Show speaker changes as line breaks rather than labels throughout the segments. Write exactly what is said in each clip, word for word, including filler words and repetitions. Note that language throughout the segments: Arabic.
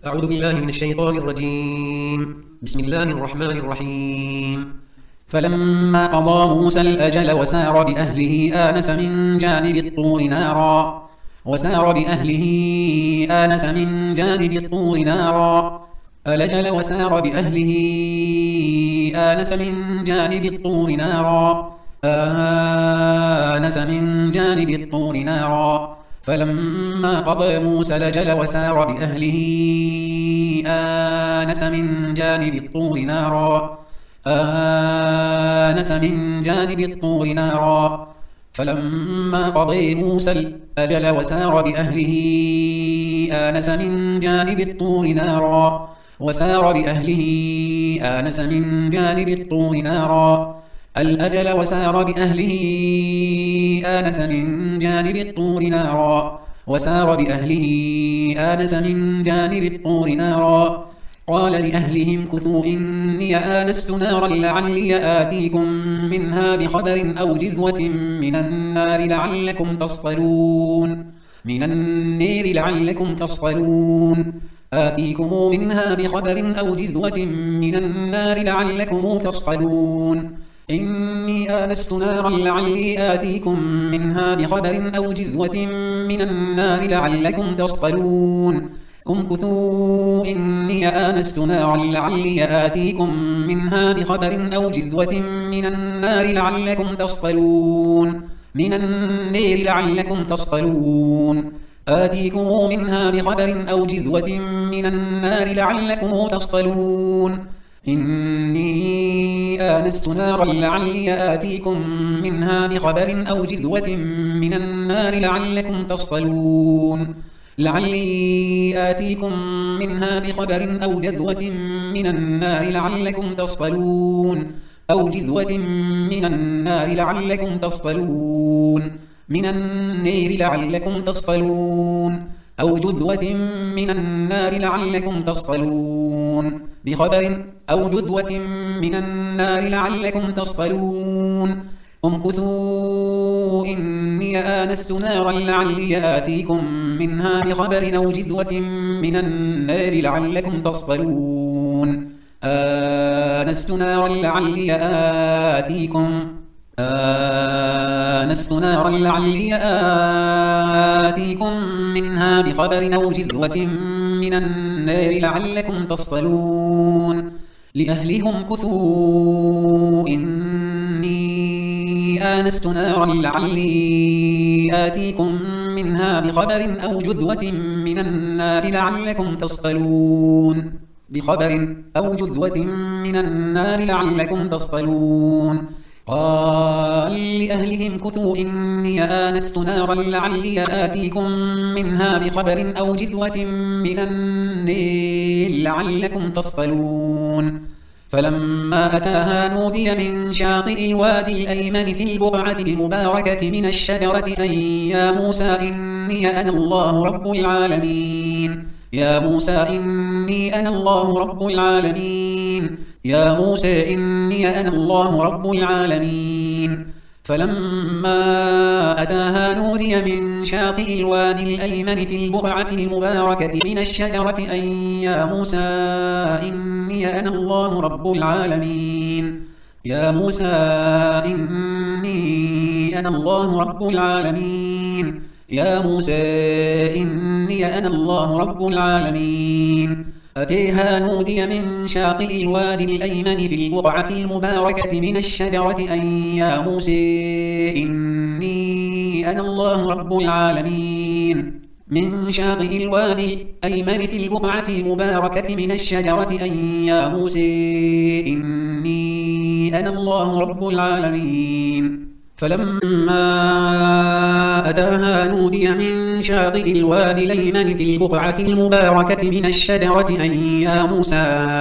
أعوذ بالله من الشيطان الرجيم. بسم الله الرحمن الرحيم.
فلما قضى موسى الأجل وسار بأهله آنس من جانب الطور نارا وسار بأهله آنس من جانب الطور نارا الأجل وسار بأهله آنس من جانب الطور نارا آنس من جانب الطور نارا فلما قضى موسى الأجل وسار بأهله آنس من جانب الطور نارا آنس من جانب الطور نارا فلما قضى موسى الأجل وسار بأهله آنس من جانب الطور نارا وسار بأهله آنس من جانب الطور نارا الأجل وسار بأهله آنس من جانب الطور نارا وسار بأهله آنس من جانب الطور نارا قال لأهلهم كثوا إني آنست نارا لعلي آتيكم منها بخبر أو جذوة من النار لعلكم تصطلون من النار لعلكم تصطلون آتيكم منها بخبر أو جذوة من النار لعلكم تصطلون إني آنست نارا لعلي آتيكم منها بخبر أو جذوة من النار لعلكم تصطلون امكثوا إني آنست نارا لعلي آتيكم منها بخبر أو جذوة من النار لعلكم تصطلون من النار لعلكم تصطلون آتيكم منها بخبر أو جذوة من النار لعلكم تصطلون إني آنست نارا لعلي آتيكم منها بخبر أو جذوة من النار لعلكم تصطلون لعلي آتيكم منها بخبر أو جذوة من النار لعلكم تصطلون أو جذوة من النار لعلكم تصطلون من النار لعلكم تصطلون أو جذوة من النار لعلكم تصطلون بخبر أو جذوة من النار لعلكم تصطلون امكثوا إني آنست نارا لعلي آتيكم منها بخبر أو جذوة من النار لعلكم تصطلون آنست نارا لعلي آتيكم آنست نارا لعلي آتيكم منها بخبر أو جذوة من النار لعلكم تصطلون لأهلهم كثوا إني آنست نارا لعلي آتيكم منها بخبر أو جذوة من النار لعلكم تصطلون بخبر أو جذوة من النار لعلكم تصطلون قال لأهلهم كثوا إني آنست نارا لعلي آتيكم منها بخبر أو جذوة من النار لعلكم تصطلون فلما أتاها نودي من شاطئ الوادي الأيمن في البقعة المباركة من الشجرة أن يا موسى إني أنا الله رب العالمين يا موسى إني أنا الله رب العالمين يا موسى إني أنا الله رب العالمين فلما أتاها نودي من شاطئ الوادي الأيمن في البقعة المباركة من الشجرة أن يا موسى إني أنا الله رب العالمين يا موسى إني أنا الله رب العالمين يا موسى إني أنا الله رب العالمين أتيها نودي من شاطئ الوادي الأيمن في البقعة المباركة من الشجرة أن يا موسى إني أنا الله رب العالمين من شاطئ الوادي الأيمن في البقعة المباركة من الشجرة أن يا موسى إني أنا الله رب العالمين فلما أتاها نودي من شاطئ الوادي الأيمن في البقعة المباركة من الشجرة أن يا موسى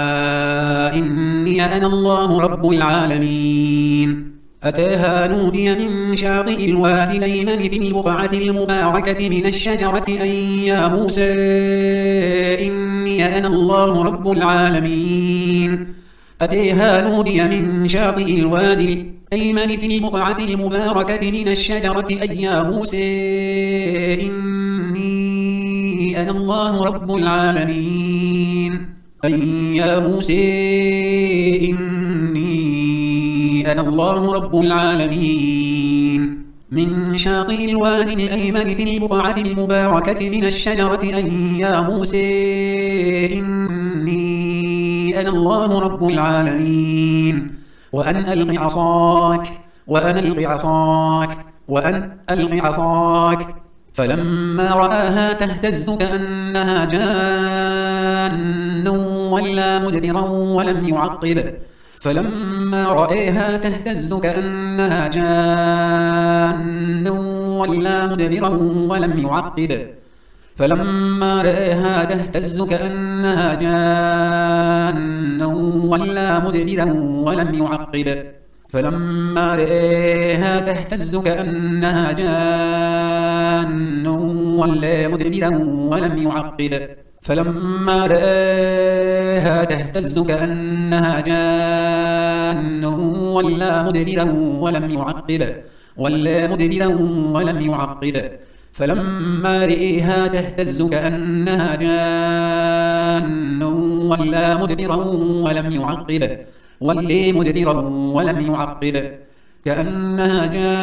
إني أنا الله رب العالمين أتاها نودي من شاطئ الوادي الأيمن في البقعة المباركة من الشجرة أن يا موسى إني أنا الله رب العالمين أتيها نودي من شاطئ الوادي الأيمن في البقعة المباركة من الشجرة أي يا موسى إني أنا الله رب العالمين أن يا موسى إني أنا الله رب العالمين من شاطئ الوادي الأيمن في البقعة المباركة من الشجرة أن يا موسى إني أنا الله رب العالمين وأن ألق عصاك وأن ألق عصاك وأن ألق عصاك فلما رآها تهتز كأنها جان ولا مدبرا ولم يعقب فلما رآها تهتز كأنها جان ولا مدبرا ولم يعقب فلما رآها تهتز كأنها جان ولا مدبرا ولم يعقب فلما رآها تهتز كأنها جان ولا مدبرا ولم يعقب فلما رآها تهتز كأنها جان ولا مدبرا ولم يعقب ولا مدبرا ولم يعقب فلما رآها تهتز كأنها جان ولا مدبرا ولم يعقب ولا مدبرا ولم يعقب كأنها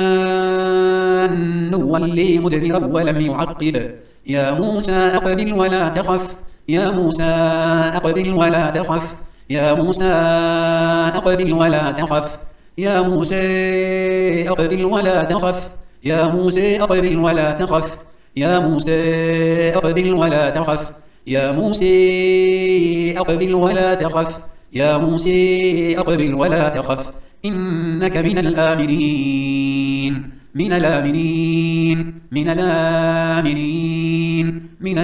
جان ولا مدبرا ولم يعقب يا موسى أقبل ولا تخف يا موسى أقبل ولا تخف يا موسى أقبل ولا تخف يا موسى أقبل ولا تخف يا موسى أقبل ولا تخف يا موسى أقبل ولا تخف يا موسى أقبل ولا تخف يا موسى أقبل ولا تخف إنك من الآمنين من الآمنين من الآمنين من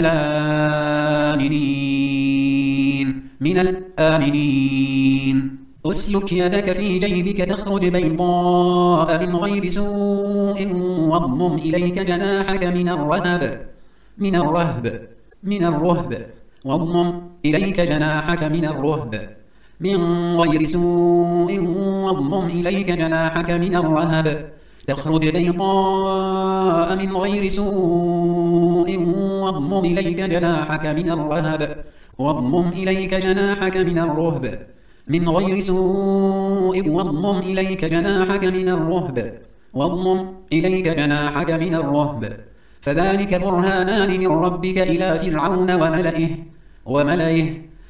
الآمنين من الآمنين أسلك يدك في جيبك تخرج بيضاء من غير سوء واضمم إليك جناحك من الرهب من الرهب من الرهب واضمم إليك جناحك من الرهب من غير سوء واضمم إليك جناحك من الرهب تخرج بيضاء من غير سوء واضمم إليك جناحك من الرهب واضمم إليك جناحك من الرهب من غير سوء واضمم إليك جناحك من الرهب واضمم إليك جناحك من الرهب فذلك برهانان من ربك إلى فرعون وملئه وملئه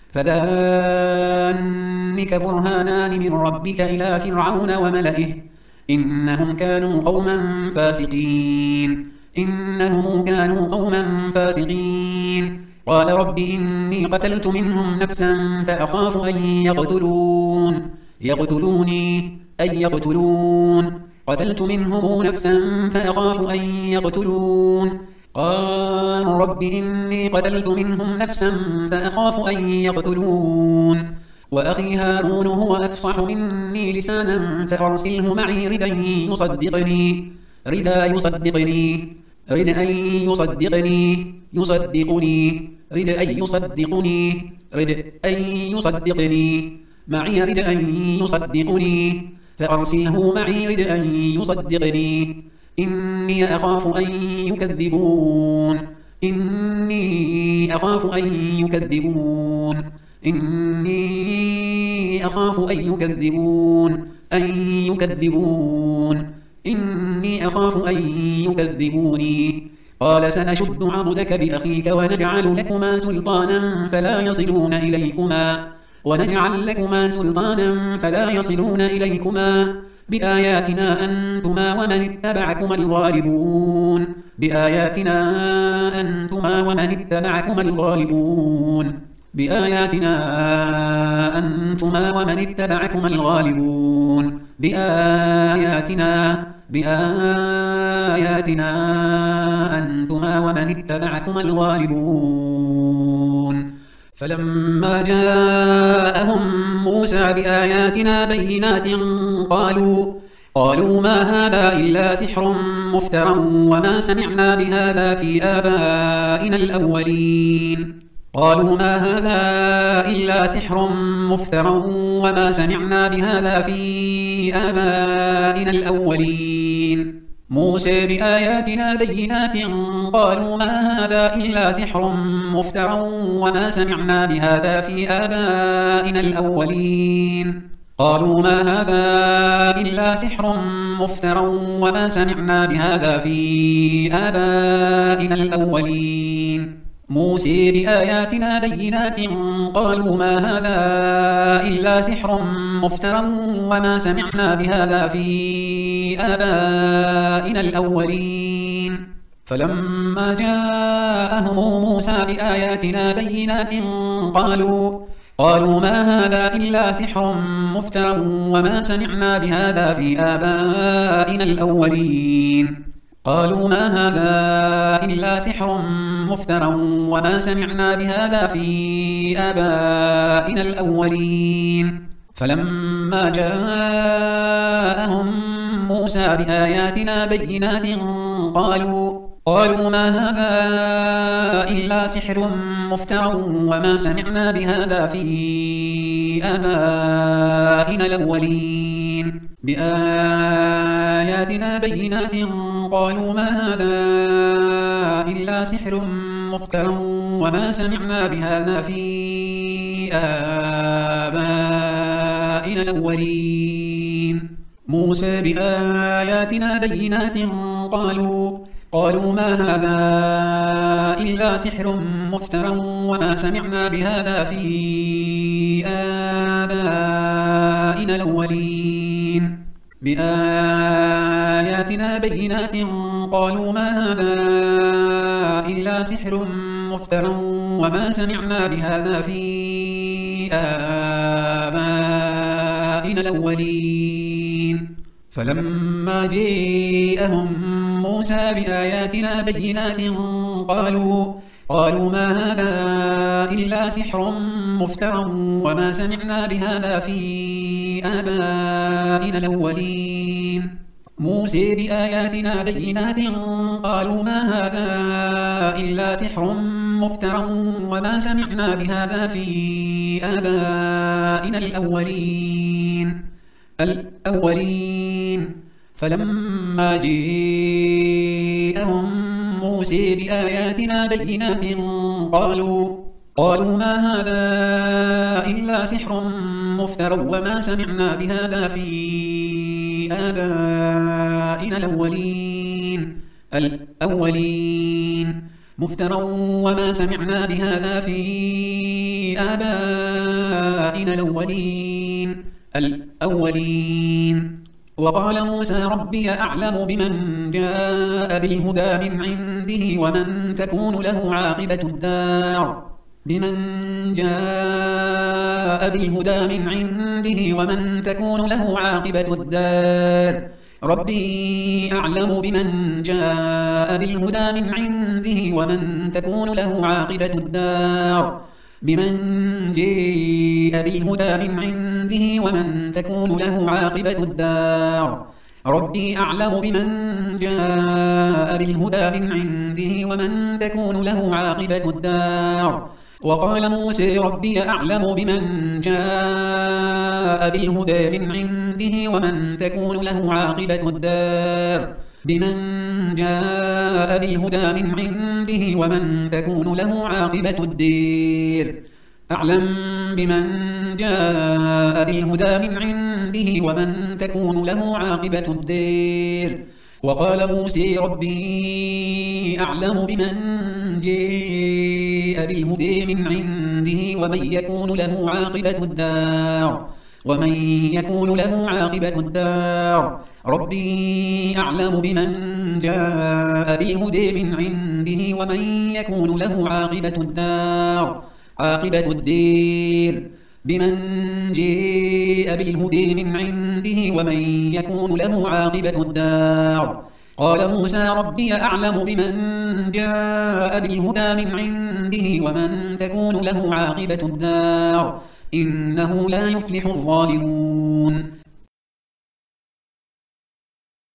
فذلك برهانان من ربك إلى فرعون وملئه إنهم كانوا قوما فاسقين إنهم كانوا قوما فاسقين قال رب إني قتلت منهم نفسا فأخاف أن يقتلون يقتلوني أي يقتلون قتلت منهم نفسا فأخاف أن يقتلون قال رب إني قتلت منهم نفسا فأخاف أن يقتلون وأخي هارون هو أفصح مني لسانا فأرسله معي ردا يصدقني ردا يصدقني رد أن يصدقني يصدقني رد أن يصدقني رد أن يصدقني معي رد أن يصدقني فأرسله معي رد أن يصدقني إني أخاف أن يكذبون إني أخاف أن يكذبون إني أخاف أن يكذبون أن يكذبون إني أخاف أن يكذبوني قال سنشد عضدك بأخيك ونجعل لكما سلطانا فلا يصلون إليكما ونجعل لكما سلطانا فلا يصلون إليكما بآياتنا أنتما ومن اتبعكما الغالبون بآياتنا أنتما ومن اتبعكما الغالبون بآياتنا أنتما ومن اتبعكما الغالبون بآياتنا بآياتنا أنتما ومن اتبعكما الغالبون فلما جاءهم موسى بآياتنا بينات قالوا قالوا ما هذا إلا سحر مفترى وما سمعنا بهذا في آبائنا الأولين قالوا ما هذا إلا سحر مفترى وما سمعنا بهذا في آبائنا الأولين موسى بآياتنا بينات قالوا ما هذا إلا سحر مفترى وما سمعنا بهذا في آبائنا الأولين قالوا ما هذا إلا سحر مفترى وما سمعنا بهذا في آبائنا الأولين موسى بآياتنا بينات قالوا ما هذا إلا سحر مفترى وما سمعنا بهذا في آبائنا الأولين فلما جاءهم موسى بآياتنا بينات قالوا قالوا ما هذا إلا سحر مفترى وما سمعنا بهذا في آبائنا الأولين قالوا ما هذا إلا سحر مفترى وما سمعنا بهذا في آبائنا الأولين فلما جاءهم موسى بآياتنا بينات قالوا قالوا ما هذا إلا سحر مفترى وما سمعنا بهذا في آبائنا الأولين بآياتنا بينات قالوا ما هذا إلا سحر مفترى وما سمعنا بهذا في آبائنا الأولين موسى بآياتنا بينات قالوا قالوا ما هذا إلا سحر مفترى وما سمعنا بهذا في آبائنا الأولين بآياتنا بينات قالوا ما هذا إلا سحر مفترى وما سمعنا بهذا في آبائنا الأولين فلما جاءهم موسى بآياتنا بينات قالوا قالوا ما هذا إلا سحر مفترى وما سمعنا بهذا في آبائنا الأولين موسى بآياتنا بينات قالوا ما هذا إلا سحر مفترى وما سمعنا بهذا في آبائنا الأولين الأولين فلما جاءهم موسى بآياتنا بينات قالوا قالوا ما هذا إلا سحر مفترى وما سمعنا بهذا في آبائنا الأولين الأولين مفترى وما سمعنا بهذا في آبائنا الأولين الأولين وقال موسى ربي أعلم بمن جاء بالهدى من عنده ومن تكون له عاقبة الدار بمن جاء بالهدى من عنده ومن تكون له عاقبة الدار ربي أعلم بمن جاء بالهدى من عنده ومن تكون له عاقبة الدار بمن جاء بالهدى من عنده ومن تكون له عاقبة الدار ربي أعلم بمن جاء بالهدى من عنده ومن تكون له عاقبة الدار وقال موسى ربي أعلم بمن جاء بالهدى من عنده ومن تكون له عاقبة الدار بمن جاء بالهدى من عنده ومن تكون له عاقبة الدير أعلم بمن جاء بالهدى من عنده ومن تكون له عاقبة الدير وقال موسى ربي أعلم بمن جاء بالهدى من عنده ومن يكون له عاقبة الدار ومن يكون له عاقبة الدار ربي أعلم بمن جاء بالهدى من عنده ومن يكون له عاقبة الدار عاقبة الدير بمن جاء بالهدى من عنده ومن يكون له عاقبة الدار قال موسى ربي أعلم بمن جاء بالهدى من عنده ومن تكون له عاقبة الدار إنه لا يفلح الظالمون